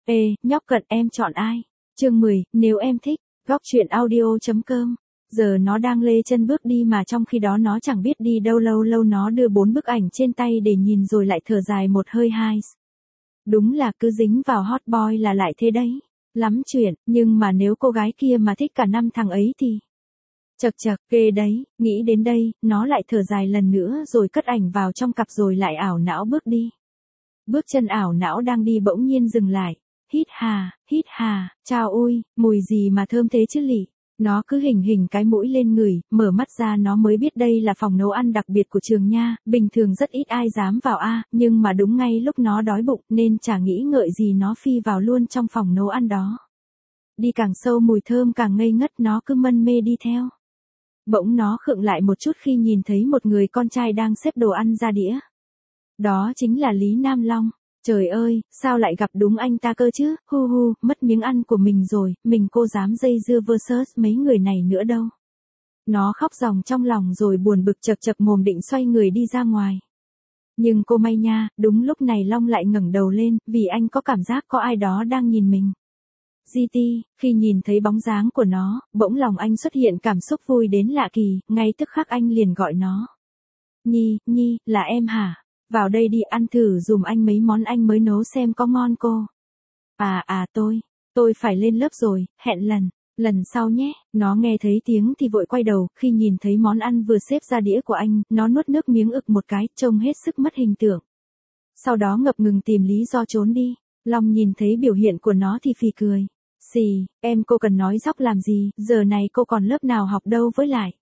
Ê, nhóc cận em chọn ai? Chương 10, nếu em thích, góc truyện audio.com. Giờ nó đang lê chân bước đi mà trong khi đó nó chẳng biết đi đâu, lâu lâu nó đưa 4 bức ảnh trên tay để nhìn rồi lại thở dài một hơi hai. Đúng là cứ dính vào hot boy là lại thế đấy. Lắm chuyện, nhưng mà nếu cô gái kia mà thích cả 5 thằng ấy thì... Chật chật, ghê đấy, nghĩ đến đây, nó lại thở dài lần nữa rồi cất ảnh vào trong cặp rồi lại ảo não bước đi. Bước chân ảo não đang đi bỗng nhiên dừng lại. Hít hà, chao ôi, mùi gì mà thơm thế chứ lị. Nó cứ hình cái mũi lên người, mở mắt ra nó mới biết đây là phòng nấu ăn đặc biệt của trường nha, bình thường rất ít ai dám vào nhưng mà đúng ngay lúc nó đói bụng nên chả nghĩ ngợi gì nó phi vào luôn trong phòng nấu ăn đó. Đi càng sâu mùi thơm càng ngây ngất nó cứ mân mê đi theo. Bỗng nó khựng lại một chút khi nhìn thấy một người con trai đang xếp đồ ăn ra đĩa. Đó chính là Lý Nam Long. Trời ơi, sao lại gặp đúng anh ta cơ chứ, mất miếng ăn của mình rồi, mình cô dám dây dưa versus mấy người này nữa đâu. Nó khóc ròng trong lòng rồi buồn bực chật chật mồm định xoay người đi ra ngoài. Nhưng cô may nha, đúng lúc này Long lại ngẩng đầu lên, vì anh có cảm giác có ai đó đang nhìn mình. GT, khi nhìn thấy bóng dáng của nó, bỗng lòng anh xuất hiện cảm xúc vui đến lạ kỳ, ngay tức khắc anh liền gọi nó. Nhi, là em hả? Vào đây đi ăn thử dùm anh mấy món anh mới nấu xem có ngon cô. Tôi phải lên lớp rồi, hẹn lần sau nhé. Nó nghe thấy tiếng thì vội quay đầu, khi nhìn thấy món ăn vừa xếp ra đĩa của anh, nó nuốt nước miếng ực một cái, trông hết sức mất hình tượng. Sau đó ngập ngừng tìm lý do trốn đi. Long nhìn thấy biểu hiện của nó thì phì cười. Xì, cô cần nói dóc làm gì, giờ này cô còn lớp nào học đâu với lại.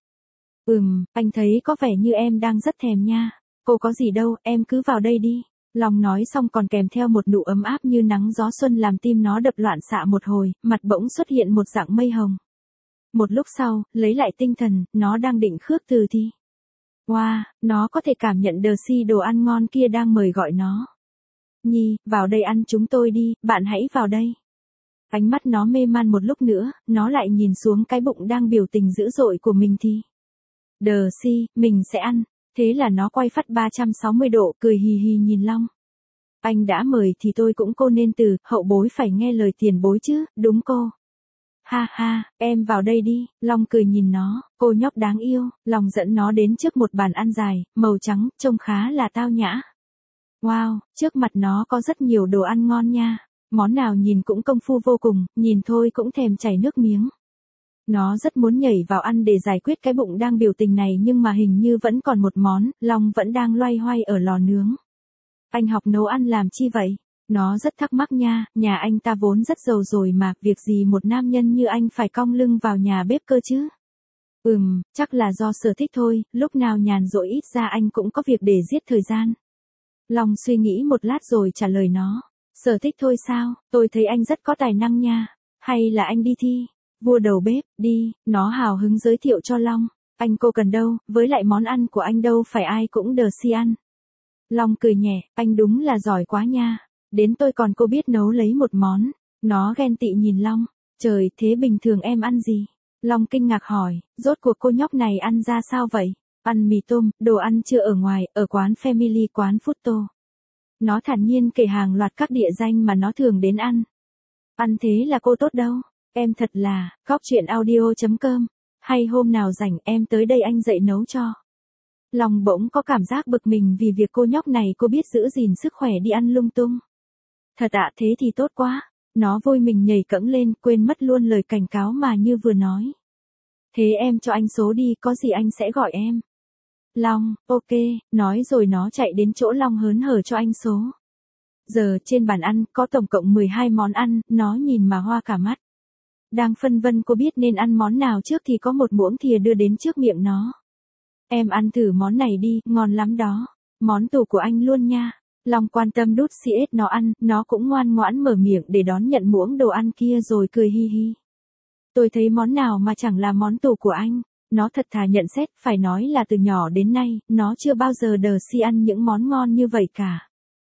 Anh thấy có vẻ như em đang rất thèm nha. Cô có gì đâu, em cứ vào đây đi. Long nói xong còn kèm theo một nụ ấm áp như nắng gió xuân làm tim nó đập loạn xạ một hồi, mặt bỗng xuất hiện một dạng mây hồng. Một lúc sau, lấy lại tinh thần, nó đang định khước từ thì. Wow, nó có thể cảm nhận đờ si đồ ăn ngon kia đang mời gọi nó. Nhi, vào đây ăn chúng tôi đi, bạn hãy vào đây. Ánh mắt nó mê man một lúc nữa, nó lại nhìn xuống cái bụng đang biểu tình dữ dội của mình thì. Đờ si, mình sẽ ăn. Thế là nó quay phắt 360 độ, cười hì hì nhìn Long. Anh đã mời thì tôi cũng cô nên từ, hậu bối phải nghe lời tiền bối chứ, đúng cô. Ha, em vào đây đi, Long cười nhìn nó, cô nhóc đáng yêu, Long dẫn nó đến trước một bàn ăn dài, màu trắng, trông khá là tao nhã. Wow, trước mặt nó có rất nhiều đồ ăn ngon nha, món nào nhìn cũng công phu vô cùng, nhìn thôi cũng thèm chảy nước miếng. Nó rất muốn nhảy vào ăn để giải quyết cái bụng đang biểu tình này nhưng mà hình như vẫn còn một món, Long vẫn đang loay hoay ở lò nướng. Anh học nấu ăn làm chi vậy? Nó rất thắc mắc nha, nhà anh ta vốn rất giàu rồi mà, việc gì một nam nhân như anh phải cong lưng vào nhà bếp cơ chứ? Chắc là do sở thích thôi, lúc nào nhàn rỗi ít ra anh cũng có việc để giết thời gian. Long suy nghĩ một lát rồi trả lời nó. Sở thích thôi sao, tôi thấy anh rất có tài năng nha, hay là anh đi thi? Vua đầu bếp, đi, nó hào hứng giới thiệu cho Long. Anh cô cần đâu, với lại món ăn của anh đâu phải ai cũng đờ si ăn. Long cười nhẹ, anh đúng là giỏi quá nha. Đến tôi còn cô biết nấu lấy một món. Nó ghen tị nhìn Long. Trời, thế bình thường em ăn gì? Long kinh ngạc hỏi, rốt cuộc cô nhóc này ăn ra sao vậy? Ăn mì tôm, đồ ăn trưa ở ngoài, ở quán Family, quán Futo. Nó thản nhiên kể hàng loạt các địa danh mà nó thường đến ăn. Ăn thế là cô tốt đâu. Em thật là, góc truyện audio.com. Hay hôm nào rảnh em tới đây anh dạy nấu cho. Long bỗng có cảm giác bực mình vì việc cô nhóc này cô biết giữ gìn sức khỏe đi ăn lung tung. Thật ạ, thế thì tốt quá. Nó vui mình nhảy cẫng lên, quên mất luôn lời cảnh cáo mà như vừa nói. Thế em cho anh số đi, có gì anh sẽ gọi em. Long, ok, nói rồi nó chạy đến chỗ Long hớn hở cho anh số. Giờ trên bàn ăn có tổng cộng 12 món ăn, nó nhìn mà hoa cả mắt. Đang phân vân cô biết nên ăn món nào trước thì có một muỗng thìa đưa đến trước miệng nó. Em ăn thử món này đi, ngon lắm đó. Món tủ của anh luôn nha. Long quan tâm đút CS nó ăn, nó cũng ngoan ngoãn mở miệng để đón nhận muỗng đồ ăn kia rồi cười hi hi. Tôi thấy món nào mà chẳng là món tủ của anh. Nó thật thà nhận xét, phải nói là từ nhỏ đến nay, nó chưa bao giờ đờ si ăn những món ngon như vậy cả.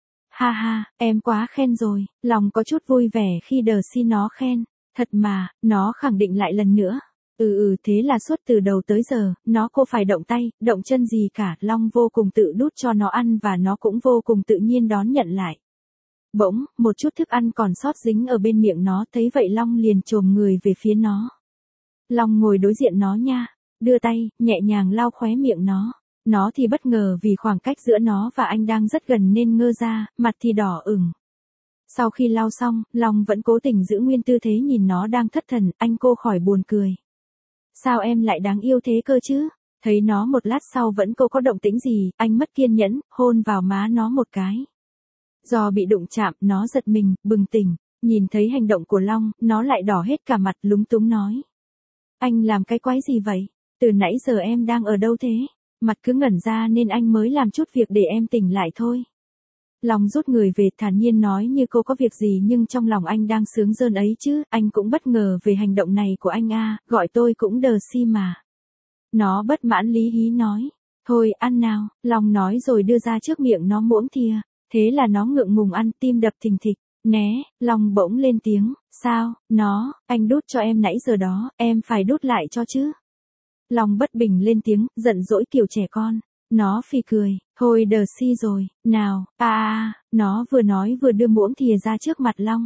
Ha, em quá khen rồi, Long có chút vui vẻ khi đờ si nó khen. Thật mà, nó khẳng định lại lần nữa. Thế là suốt từ đầu tới giờ, nó cô phải động tay, động chân gì cả, Long vô cùng tự đút cho nó ăn và nó cũng vô cùng tự nhiên đón nhận lại. Bỗng, một chút thức ăn còn sót dính ở bên miệng nó, thấy vậy Long liền chồm người về phía nó. Long ngồi đối diện nó nha, đưa tay, nhẹ nhàng lau khóe miệng nó. Nó thì bất ngờ vì khoảng cách giữa nó và anh đang rất gần nên ngơ ra, mặt thì đỏ ửng. Sau khi lau xong, Long vẫn cố tình giữ nguyên tư thế nhìn nó đang thất thần, anh cô khỏi buồn cười. Sao em lại đáng yêu thế cơ chứ? Thấy nó một lát sau vẫn cô có động tĩnh gì, anh mất kiên nhẫn, hôn vào má nó một cái. Do bị đụng chạm, nó giật mình, bừng tỉnh, nhìn thấy hành động của Long, nó lại đỏ hết cả mặt, lúng túng nói. Anh làm cái quái gì vậy? Từ nãy giờ em đang ở đâu thế? Mặt cứ ngẩn ra nên anh mới làm chút việc để em tỉnh lại thôi. Long rút người về thản nhiên nói như cô có việc gì nhưng trong lòng anh đang sướng rơn ấy chứ, anh cũng bất ngờ về hành động này của anh à, gọi tôi cũng đờ si mà. Nó bất mãn lý hí nói, thôi ăn nào, Long nói rồi đưa ra trước miệng nó muỗng thìa, thế là nó ngượng ngùng ăn, tim đập thình thịch, né, Long bỗng lên tiếng, sao, anh đút cho em nãy giờ đó, em phải đút lại cho chứ. Long bất bình lên tiếng, giận dỗi kiểu trẻ con. Nó phì cười, thôi đờ si rồi, nào, nó vừa nói vừa đưa muỗng thìa ra trước mặt Long.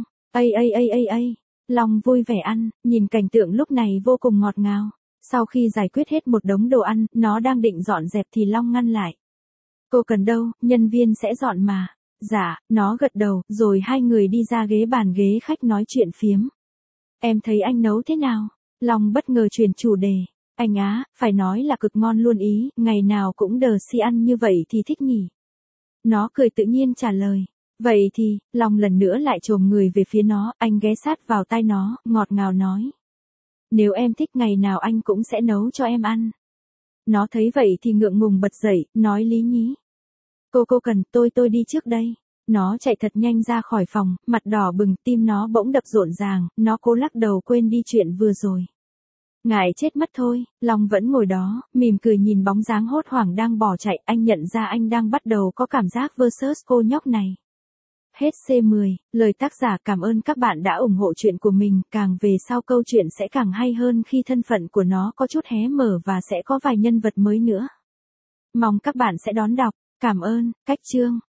Long vui vẻ ăn, nhìn cảnh tượng lúc này vô cùng ngọt ngào. Sau khi giải quyết hết một đống đồ ăn, nó đang định dọn dẹp thì Long ngăn lại. Cô cần đâu, nhân viên sẽ dọn mà. Dạ, nó gật đầu, rồi hai người đi ra bàn ghế khách nói chuyện phiếm. Em thấy anh nấu thế nào? Long bất ngờ chuyển chủ đề. Anh á, phải nói là cực ngon luôn ý, ngày nào cũng đờ si ăn như vậy thì thích nhỉ. Nó cười tự nhiên trả lời. Vậy thì, Long lần nữa lại chồm người về phía nó, anh ghé sát vào tai nó, ngọt ngào nói. Nếu em thích ngày nào anh cũng sẽ nấu cho em ăn. Nó thấy vậy thì ngượng ngùng bật dậy, nói lý nhí. Cô cần, tôi đi trước đây. Nó chạy thật nhanh ra khỏi phòng, mặt đỏ bừng, tim nó bỗng đập rộn ràng, nó cố lắc đầu quên đi chuyện vừa rồi. Ngại chết mất thôi, Long vẫn ngồi đó, mỉm cười nhìn bóng dáng hốt hoảng đang bỏ chạy, anh nhận ra anh đang bắt đầu có cảm giác versus cô nhóc này. Hết C10, lời tác giả cảm ơn các bạn đã ủng hộ chuyện của mình, càng về sau câu chuyện sẽ càng hay hơn khi thân phận của nó có chút hé mở và sẽ có vài nhân vật mới nữa. Mong các bạn sẽ đón đọc, cảm ơn, cách chương.